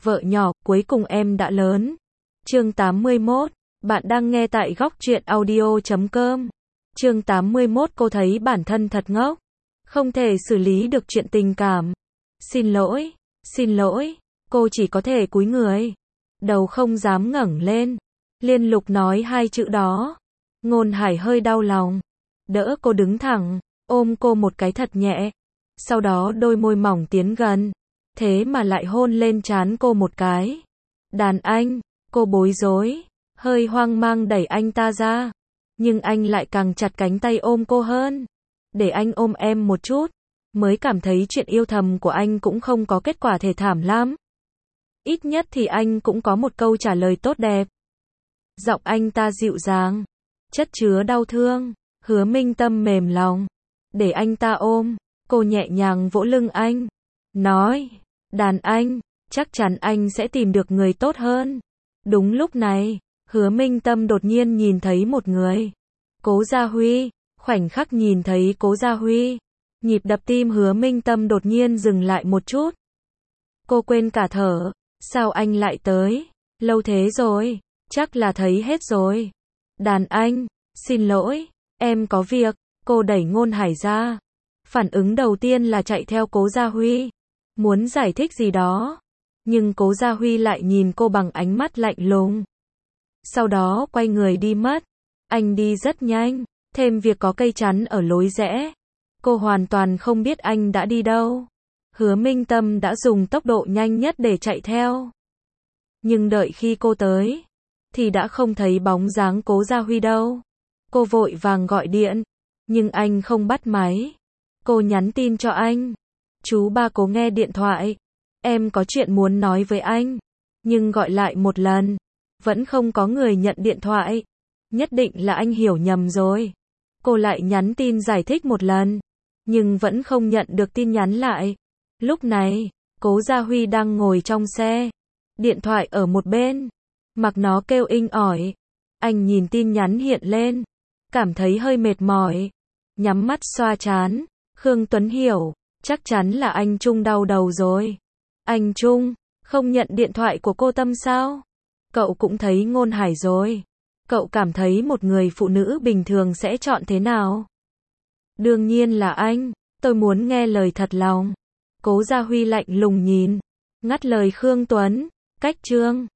Vợ nhỏ, cuối cùng em đã lớn. Chương 81, bạn đang nghe tại góc truyện audio.com. Chương 81, cô thấy bản thân thật ngốc, không thể xử lý được chuyện tình cảm. Xin lỗi, cô chỉ có thể cúi người, đầu không dám ngẩng lên, liên tục nói hai chữ đó. Ngôn Hải hơi đau lòng, đỡ cô đứng thẳng, ôm cô một cái thật nhẹ, sau đó đôi môi mỏng tiến gần, thế mà lại hôn lên trán cô một cái. Đàn anh, cô bối rối, hơi hoang mang đẩy anh ta ra, nhưng anh lại càng chặt cánh tay ôm cô hơn. Để anh ôm em một chút, mới cảm thấy chuyện yêu thầm của anh cũng không có kết quả thê thảm lắm. Ít nhất thì anh cũng có một câu trả lời tốt đẹp. Giọng anh ta dịu dàng, chất chứa đau thương. Hứa Minh Tâm mềm lòng, để anh ta ôm, cô nhẹ nhàng vỗ lưng anh, nói, đàn anh, chắc chắn anh sẽ tìm được người tốt hơn. Đúng lúc này, Hứa Minh Tâm đột nhiên nhìn thấy một người. Cố Gia Huy. Khoảnh khắc nhìn thấy Cố Gia Huy, nhịp đập tim Hứa Minh Tâm đột nhiên dừng lại một chút. Cô quên cả thở, sao anh lại tới? Lâu thế rồi, chắc là thấy hết rồi. Đàn anh, xin lỗi, em có việc. Cô đẩy Ngôn Hải ra. Phản ứng đầu tiên là chạy theo Cố Gia Huy, muốn giải thích gì đó. Nhưng Cố Gia Huy lại nhìn cô bằng ánh mắt lạnh lùng. Sau đó quay người đi mất. Anh đi rất nhanh, thêm việc có cây chắn ở lối rẽ. Cô hoàn toàn không biết anh đã đi đâu. Hứa Minh Tâm đã dùng tốc độ nhanh nhất để chạy theo. Nhưng đợi khi cô tới, thì đã không thấy bóng dáng Cố Gia Huy đâu. Cô vội vàng gọi điện, nhưng anh không bắt máy. Cô nhắn tin cho anh. Chú ba Cố nghe điện thoại. Em có chuyện muốn nói với anh. Nhưng gọi lại một lần, vẫn không có người nhận điện thoại. Nhất định là anh hiểu nhầm rồi. Cô lại nhắn tin giải thích một lần, nhưng vẫn không nhận được tin nhắn lại. Lúc này, Cố Gia Huy đang ngồi trong xe, điện thoại ở một bên, mặc nó kêu inh ỏi. Anh nhìn tin nhắn hiện lên, cảm thấy hơi mệt mỏi, nhắm mắt xoa trán. Khương Tuấn Hiểu, chắc chắn là anh Trung đau đầu rồi. Anh Trung, không nhận điện thoại của cô Tâm sao? Cậu cũng thấy Ngôn Hải rồi. Cậu cảm thấy một người phụ nữ bình thường sẽ chọn thế nào? Đương nhiên là anh, tôi muốn nghe lời thật lòng. Cố Gia Huy lạnh lùng nhìn, ngắt lời Khương Tuấn, cách chương